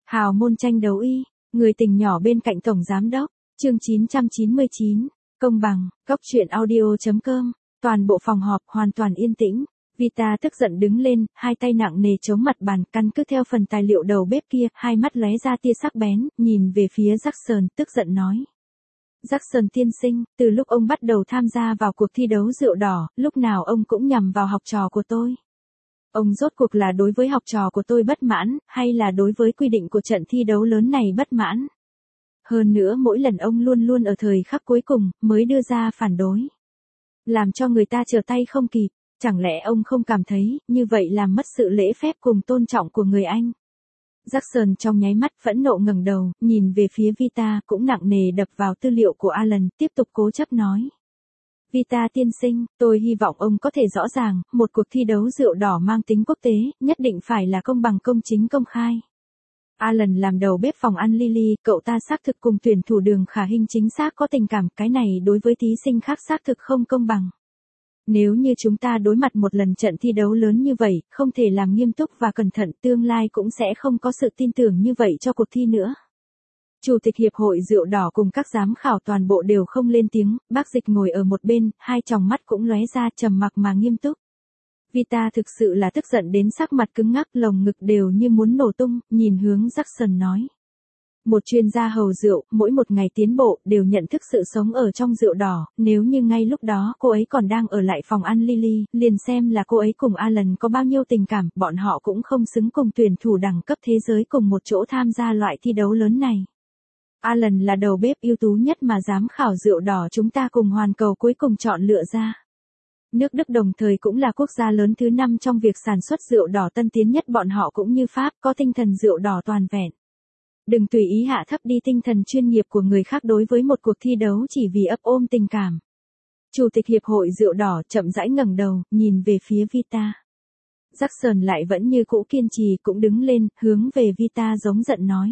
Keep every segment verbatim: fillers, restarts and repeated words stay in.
Hào môn tranh đấu y, người tình nhỏ bên cạnh tổng giám đốc, chương chín trăm chín mươi chín, công bằng, góc truyện audio.com, toàn bộ phòng họp hoàn toàn yên tĩnh. Vita tức giận đứng lên, hai tay nặng nề chống mặt bàn, căn cứ theo phần tài liệu đầu bếp kia, hai mắt lóe ra tia sắc bén, nhìn về phía Jackson, tức giận nói. Jackson tiên sinh, từ lúc ông bắt đầu tham gia vào cuộc thi đấu rượu đỏ, lúc nào ông cũng nhằm vào học trò của tôi. Ông rốt cuộc là đối với học trò của tôi bất mãn, hay là đối với quy định của trận thi đấu lớn này bất mãn? Hơn nữa mỗi lần ông luôn luôn ở thời khắc cuối cùng, mới đưa ra phản đối. Làm cho người ta trở tay không kịp, chẳng lẽ ông không cảm thấy, như vậy làm mất sự lễ phép cùng tôn trọng của người Anh? Jackson trong nháy mắt phẫn nộ ngẩng đầu, nhìn về phía Vita, cũng nặng nề đập vào tư liệu của Alan, tiếp tục cố chấp nói. Vita tiên sinh, tôi hy vọng ông có thể rõ ràng, một cuộc thi đấu rượu đỏ mang tính quốc tế, nhất định phải là công bằng công chính công khai. Alan làm đầu bếp phòng ăn Lily, cậu ta xác thực cùng tuyển thủ Đường Khả Hinh chính xác có tình cảm, cái này đối với thí sinh khác xác thực không công bằng. Nếu như chúng ta đối mặt một lần trận thi đấu lớn như vậy, không thể làm nghiêm túc và cẩn thận, tương lai cũng sẽ không có sự tin tưởng như vậy cho cuộc thi nữa. Chủ tịch Hiệp hội Rượu Đỏ cùng các giám khảo toàn bộ đều không lên tiếng, bác Dịch ngồi ở một bên, hai tròng mắt cũng lóe ra trầm mặc mà nghiêm túc. Vita thực sự là tức giận đến sắc mặt cứng ngắc, lồng ngực đều như muốn nổ tung, nhìn hướng Jackson nói. Một chuyên gia hầu rượu, mỗi một ngày tiến bộ, đều nhận thức sự sống ở trong rượu đỏ, nếu như ngay lúc đó cô ấy còn đang ở lại phòng ăn Lily, liền xem là cô ấy cùng Alan có bao nhiêu tình cảm, bọn họ cũng không xứng cùng tuyển thủ đẳng cấp thế giới cùng một chỗ tham gia loại thi đấu lớn này. Alan là đầu bếp ưu tú nhất mà giám khảo rượu đỏ chúng ta cùng hoàn cầu cuối cùng chọn lựa ra. Nước Đức đồng thời cũng là quốc gia lớn thứ năm trong việc sản xuất rượu đỏ tân tiến nhất, bọn họ cũng như Pháp có tinh thần rượu đỏ toàn vẹn. Đừng tùy ý hạ thấp đi tinh thần chuyên nghiệp của người khác đối với một cuộc thi đấu chỉ vì ấp ôm tình cảm. Chủ tịch Hiệp hội Rượu Đỏ chậm rãi ngẩng đầu, nhìn về phía Vita. Jackson lại vẫn như cũ kiên trì, cũng đứng lên, hướng về Vita giống giận nói.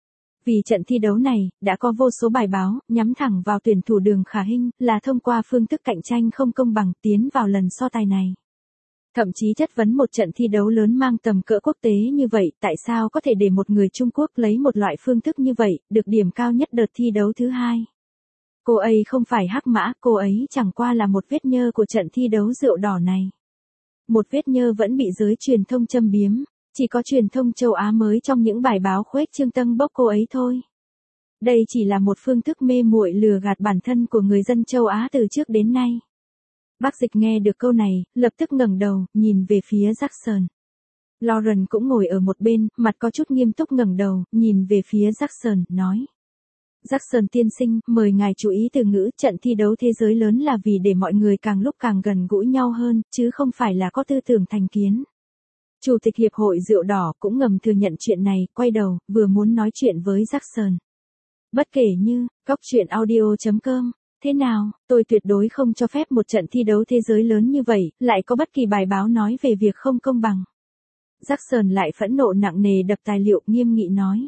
Vì trận thi đấu này, đã có vô số bài báo, nhắm thẳng vào tuyển thủ Đường Khả Hinh, là thông qua phương thức cạnh tranh không công bằng tiến vào lần so tài này. Thậm chí chất vấn một trận thi đấu lớn mang tầm cỡ quốc tế như vậy, tại sao có thể để một người Trung Quốc lấy một loại phương thức như vậy, được điểm cao nhất đợt thi đấu thứ hai. Cô ấy không phải hắc mã, cô ấy chẳng qua là một vết nhơ của trận thi đấu rượu đỏ này. Một vết nhơ vẫn bị giới truyền thông châm biếm, chỉ có truyền thông châu Á mới trong những bài báo khuếch trương tâng bốc cô ấy thôi. Đây chỉ là một phương thức mê muội lừa gạt bản thân của người dân châu Á từ trước đến nay. Bác Dịch nghe được câu này, lập tức ngẩng đầu, nhìn về phía Jackson. Lauren cũng ngồi ở một bên, mặt có chút nghiêm túc ngẩng đầu, nhìn về phía Jackson, nói. Jackson tiên sinh, mời ngài chú ý từ ngữ, trận thi đấu thế giới lớn là vì để mọi người càng lúc càng gần gũi nhau hơn, chứ không phải là có tư tưởng thành kiến. Chủ tịch Hiệp hội Rượu Đỏ cũng ngầm thừa nhận chuyện này, quay đầu, vừa muốn nói chuyện với Jackson. Bất kể như, góc truyện audio.com. Thế nào, tôi tuyệt đối không cho phép một trận thi đấu thế giới lớn như vậy, lại có bất kỳ bài báo nói về việc không công bằng. Jackson lại phẫn nộ nặng nề đập tài liệu, nghiêm nghị nói.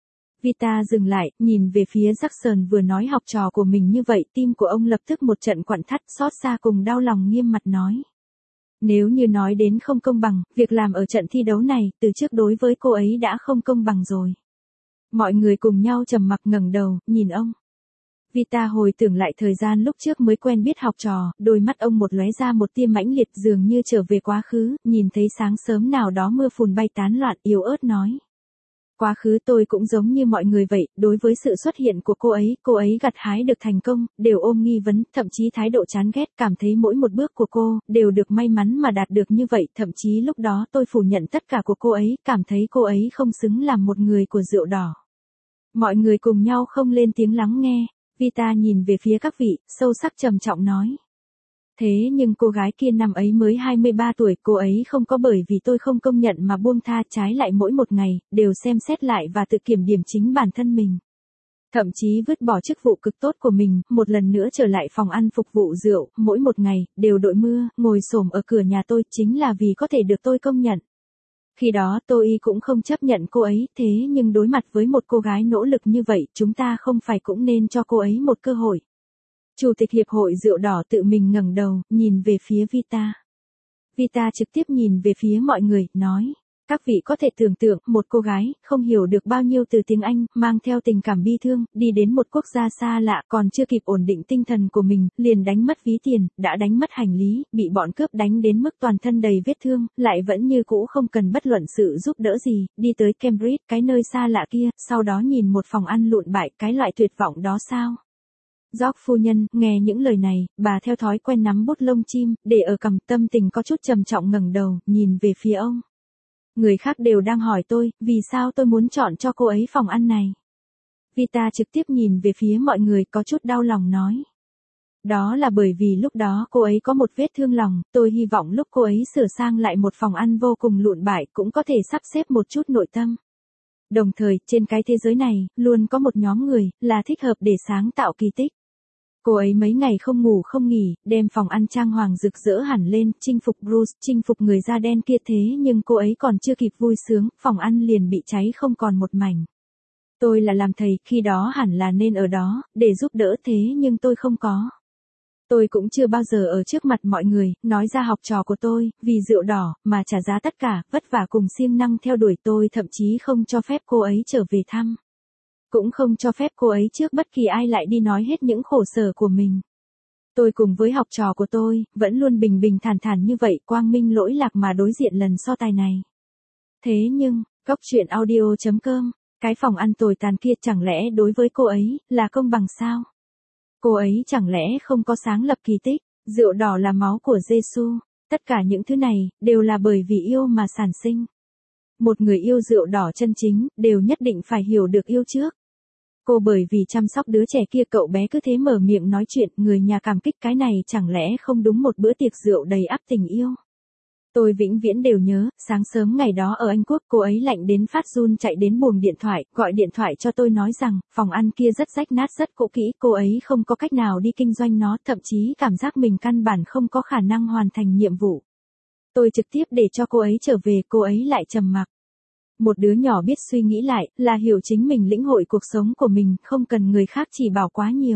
Vita dừng lại, nhìn về phía Jackson vừa nói học trò của mình như vậy, tim của ông lập tức một trận quặn thắt, xót xa cùng đau lòng, nghiêm mặt nói. Nếu như nói đến không công bằng, việc làm ở trận thi đấu này, từ trước đối với cô ấy đã không công bằng rồi. Mọi người cùng nhau trầm mặc ngẩng đầu, nhìn ông. Vita hồi tưởng lại thời gian lúc trước mới quen biết học trò, đôi mắt ông một lóe ra một tia mãnh liệt, dường như trở về quá khứ, nhìn thấy sáng sớm nào đó mưa phùn bay tán loạn, yếu ớt nói. Quá khứ tôi cũng giống như mọi người vậy, đối với sự xuất hiện của cô ấy, cô ấy gặt hái được thành công, đều ôm nghi vấn, thậm chí thái độ chán ghét, cảm thấy mỗi một bước của cô, đều được may mắn mà đạt được như vậy, thậm chí lúc đó tôi phủ nhận tất cả của cô ấy, cảm thấy cô ấy không xứng làm một người của rượu đỏ. Mọi người cùng nhau không lên tiếng lắng nghe. Vita nhìn về phía các vị, sâu sắc trầm trọng nói. Thế nhưng cô gái kia năm ấy mới hai mươi ba tuổi, cô ấy không có bởi vì tôi không công nhận mà buông tha, trái lại mỗi một ngày, đều xem xét lại và tự kiểm điểm chính bản thân mình. Thậm chí vứt bỏ chức vụ cực tốt của mình, một lần nữa trở lại phòng ăn phục vụ rượu, mỗi một ngày, đều đội mưa, ngồi xổm ở cửa nhà tôi, chính là vì có thể được tôi công nhận. Khi đó tôi cũng không chấp nhận cô ấy, thế nhưng đối mặt với một cô gái nỗ lực như vậy, chúng ta không phải cũng nên cho cô ấy một cơ hội. Chủ tịch Hiệp hội Rượu Đỏ tự mình ngẩng đầu, nhìn về phía Vita. Vita trực tiếp nhìn về phía mọi người, nói. Các vị có thể tưởng tượng, một cô gái, không hiểu được bao nhiêu từ tiếng Anh, mang theo tình cảm bi thương, đi đến một quốc gia xa lạ, còn chưa kịp ổn định tinh thần của mình, liền đánh mất ví tiền, đã đánh mất hành lý, bị bọn cướp đánh đến mức toàn thân đầy vết thương, lại vẫn như cũ không cần bất luận sự giúp đỡ gì, đi tới Cambridge, cái nơi xa lạ kia, sau đó nhìn một phòng ăn lụn bại, cái loại tuyệt vọng đó sao? George phu nhân, nghe những lời này, bà theo thói quen nắm bút lông chim, để ở cằm, tâm tình có chút trầm trọng ngẩng đầu, nhìn về phía ông. Người khác đều đang hỏi tôi, vì sao tôi muốn chọn cho cô ấy phòng ăn này. Vita trực tiếp nhìn về phía mọi người có chút đau lòng nói. Đó là bởi vì lúc đó cô ấy có một vết thương lòng, tôi hy vọng lúc cô ấy sửa sang lại một phòng ăn vô cùng lụn bại cũng có thể sắp xếp một chút nội tâm. Đồng thời, trên cái thế giới này, luôn có một nhóm người, là thích hợp để sáng tạo kỳ tích. Cô ấy mấy ngày không ngủ không nghỉ, đem phòng ăn trang hoàng rực rỡ hẳn lên, chinh phục Bruce, chinh phục người da đen kia thế nhưng cô ấy còn chưa kịp vui sướng, phòng ăn liền bị cháy không còn một mảnh. Tôi là làm thầy, khi đó hẳn là nên ở đó, để giúp đỡ thế nhưng tôi không có. Tôi cũng chưa bao giờ ở trước mặt mọi người, nói ra học trò của tôi, vì rượu đỏ, mà trả giá tất cả, vất vả cùng siêng năng theo đuổi tôi thậm chí không cho phép cô ấy trở về thăm. Cũng không cho phép cô ấy trước bất kỳ ai lại đi nói hết những khổ sở của mình. Tôi cùng với học trò của tôi, vẫn luôn bình bình thản thản như vậy, quang minh lỗi lạc mà đối diện lần so tài này. Thế nhưng, góc chuyện audio chấm com, cái phòng ăn tồi tàn kia chẳng lẽ đối với cô ấy, là công bằng sao? Cô ấy chẳng lẽ không có sáng lập kỳ tích, rượu đỏ là máu của Giêsu, tất cả những thứ này, đều là bởi vì yêu mà sản sinh. Một người yêu rượu đỏ chân chính, đều nhất định phải hiểu được yêu trước. Cô bởi vì chăm sóc đứa trẻ kia cậu bé cứ thế mở miệng nói chuyện, người nhà cảm kích cái này chẳng lẽ không đúng một bữa tiệc rượu đầy ắp tình yêu. Tôi vĩnh viễn đều nhớ, sáng sớm ngày đó ở Anh Quốc cô ấy lạnh đến phát run chạy đến buồng điện thoại, gọi điện thoại cho tôi nói rằng, phòng ăn kia rất rách nát rất cũ kỹ, cô ấy không có cách nào đi kinh doanh nó, thậm chí cảm giác mình căn bản không có khả năng hoàn thành nhiệm vụ. Tôi trực tiếp để cho cô ấy trở về, cô ấy lại trầm mặc. Một đứa nhỏ biết suy nghĩ lại, là hiểu chính mình lĩnh hội cuộc sống của mình, không cần người khác chỉ bảo quá nhiều.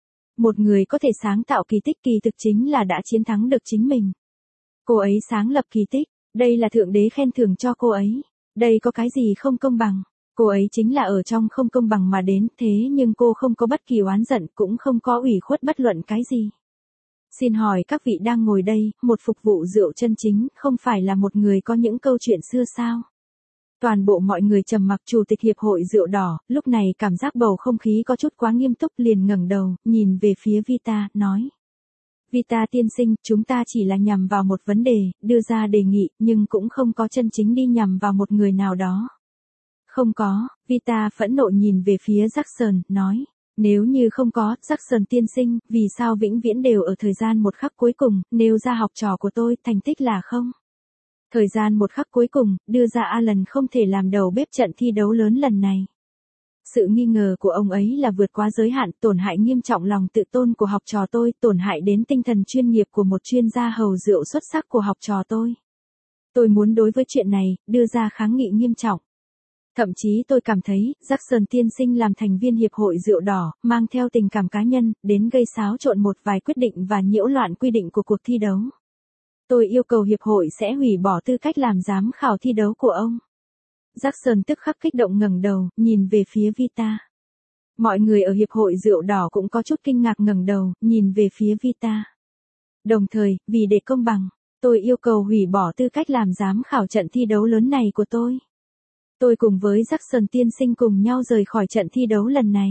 Một người có thể sáng tạo kỳ tích kỳ thực chính là đã chiến thắng được chính mình. Cô ấy sáng lập kỳ tích, đây là Thượng Đế khen thưởng cho cô ấy. Đây có cái gì không công bằng? Cô ấy chính là ở trong không công bằng mà đến, thế nhưng cô không có bất kỳ oán giận, cũng không có ủy khuất bất luận cái gì. Xin hỏi các vị đang ngồi đây, một phục vụ rượu chân chính, không phải là một người có những câu chuyện xưa sao? Toàn bộ mọi người trầm mặc. Chủ tịch hiệp hội rượu đỏ, lúc này cảm giác bầu không khí có chút quá nghiêm túc, liền ngẩng đầu, nhìn về phía Vita, nói. Vita tiên sinh, chúng ta chỉ là nhằm vào một vấn đề, đưa ra đề nghị, nhưng cũng không có chân chính đi nhằm vào một người nào đó. Không có, Vita phẫn nộ nhìn về phía Jackson, nói. Nếu như không có, Jackson tiên sinh, vì sao vĩnh viễn đều ở thời gian một khắc cuối cùng, nêu ra học trò của tôi, thành tích là không? Thời gian một khắc cuối cùng, đưa ra Alan không thể làm đầu bếp trận thi đấu lớn lần này. Sự nghi ngờ của ông ấy là vượt quá giới hạn, tổn hại nghiêm trọng lòng tự tôn của học trò tôi, tổn hại đến tinh thần chuyên nghiệp của một chuyên gia hầu rượu xuất sắc của học trò tôi. Tôi muốn đối với chuyện này, đưa ra kháng nghị nghiêm trọng. Thậm chí tôi cảm thấy, Jackson tiên sinh làm thành viên hiệp hội rượu đỏ, mang theo tình cảm cá nhân, đến gây xáo trộn một vài quyết định và nhiễu loạn quy định của cuộc thi đấu. Tôi yêu cầu hiệp hội sẽ hủy bỏ tư cách làm giám khảo thi đấu của ông. Jackson tức khắc kích động ngẩng đầu, nhìn về phía Vita. Mọi người ở hiệp hội rượu đỏ cũng có chút kinh ngạc ngẩng đầu, nhìn về phía Vita. Đồng thời, vì để công bằng, tôi yêu cầu hủy bỏ tư cách làm giám khảo trận thi đấu lớn này của tôi. Tôi cùng với Jackson tiên sinh cùng nhau rời khỏi trận thi đấu lần này.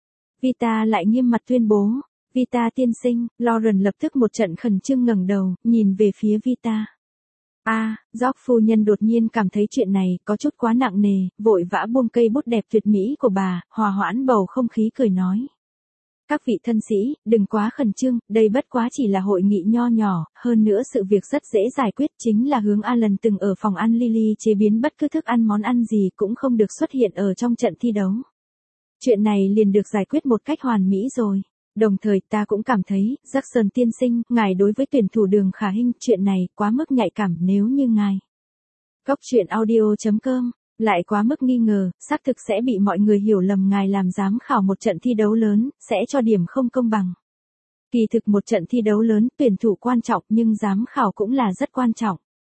Vita lại nghiêm mặt tuyên bố. Vita tiên sinh, Lauren lập tức một trận khẩn trương ngẩng đầu, nhìn về phía Vita. A, à, George phu nhân đột nhiên cảm thấy chuyện này có chút quá nặng nề, vội vã buông cây bút đẹp tuyệt mỹ của bà, hòa hoãn bầu không khí cười nói. Các vị thân sĩ, đừng quá khẩn trương, đây bất quá chỉ là hội nghị nho nhỏ, hơn nữa sự việc rất dễ giải quyết, chính là hướng Alan từng ở phòng ăn Lily chế biến bất cứ thức ăn món ăn gì cũng không được xuất hiện ở trong trận thi đấu. Chuyện này liền được giải quyết một cách hoàn mỹ rồi. Đồng thời ta cũng cảm thấy, Jackson tiên sinh, ngài đối với tuyển thủ Đường Khả Hinh, chuyện này quá mức nhạy cảm nếu như ngài. Góc chuyện audio chấm com, lại quá mức nghi ngờ, xác thực sẽ bị mọi người hiểu lầm ngài làm giám khảo một trận thi đấu lớn, sẽ cho điểm không công bằng. Kỳ thực một trận thi đấu lớn, tuyển thủ quan trọng nhưng giám khảo cũng là rất quan trọng.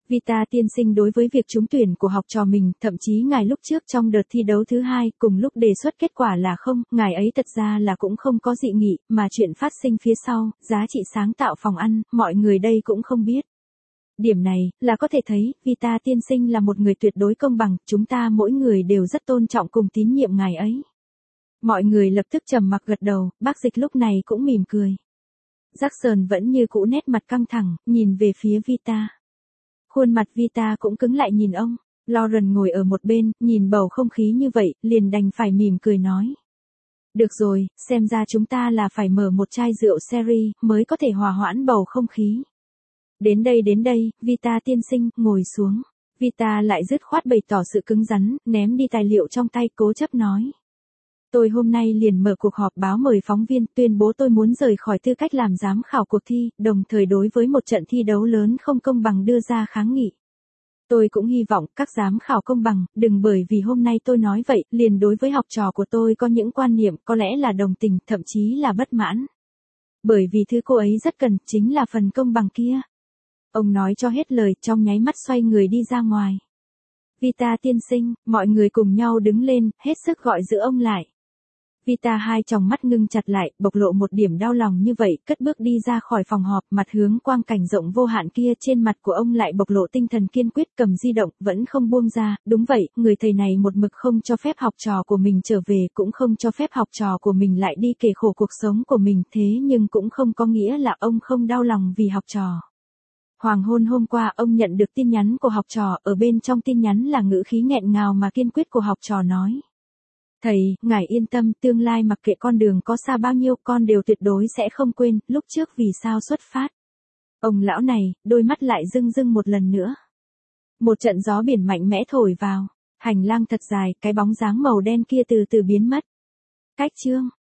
Vita tiên sinh đối với việc trúng tuyển của học trò mình, thậm chí ngài lúc trước trong đợt thi đấu thứ hai, cùng lúc đề xuất kết quả là không, ngài ấy thật ra là cũng không có dị nghị, mà chuyện phát sinh phía sau, giá trị sáng tạo phòng ăn, mọi người đây cũng không biết. Điểm này, là có thể thấy, Vita tiên sinh là một người tuyệt đối công bằng, chúng ta mỗi người đều rất tôn trọng cùng tín nhiệm ngài ấy. Mọi người lập tức trầm mặc gật đầu, bác Dịch lúc này cũng mỉm cười. Jackson vẫn như cũ nét mặt căng thẳng, nhìn về phía Vita. Khuôn mặt Vita cũng cứng lại nhìn ông. Lauren ngồi ở một bên, nhìn bầu không khí như vậy, liền đành phải mỉm cười nói. Được rồi, xem ra chúng ta là phải mở một chai rượu sherry, mới có thể hòa hoãn bầu không khí. Đến đây đến đây, Vita tiên sinh, ngồi xuống. Vita lại dứt khoát bày tỏ sự cứng rắn, ném đi tài liệu trong tay, cố chấp nói. Tôi hôm nay liền mở cuộc họp báo mời phóng viên, tuyên bố tôi muốn rời khỏi tư cách làm giám khảo cuộc thi, đồng thời đối với một trận thi đấu lớn không công bằng đưa ra kháng nghị. Tôi cũng hy vọng các giám khảo công bằng, đừng bởi vì hôm nay tôi nói vậy, liền đối với học trò của tôi có những quan niệm có lẽ là đồng tình, thậm chí là bất mãn. Bởi vì thứ cô ấy rất cần, chính là phần công bằng kia. Ông nói cho hết lời, trong nháy mắt xoay người đi ra ngoài. Vita tiên sinh, mọi người cùng nhau đứng lên, hết sức gọi giữ ông lại. Vita hai tròng mắt ngưng chặt lại, bộc lộ một điểm đau lòng như vậy, cất bước đi ra khỏi phòng họp, mặt hướng quang cảnh rộng vô hạn kia, trên mặt của ông lại bộc lộ tinh thần kiên quyết, cầm di động, vẫn không buông ra, đúng vậy, người thầy này một mực không cho phép học trò của mình trở về, cũng không cho phép học trò của mình lại đi kể khổ cuộc sống của mình, thế nhưng cũng không có nghĩa là ông không đau lòng vì học trò. Hoàng hôn hôm qua ông nhận được tin nhắn của học trò, ở bên trong tin nhắn là ngữ khí nghẹn ngào mà kiên quyết của học trò nói. Thầy, ngài yên tâm, tương lai mặc kệ con đường có xa bao nhiêu, con đều tuyệt đối sẽ không quên, lúc trước vì sao xuất phát. Ông lão này, đôi mắt lại rưng rưng một lần nữa. Một trận gió biển mạnh mẽ thổi vào, hành lang thật dài, cái bóng dáng màu đen kia từ từ biến mất. Cách chương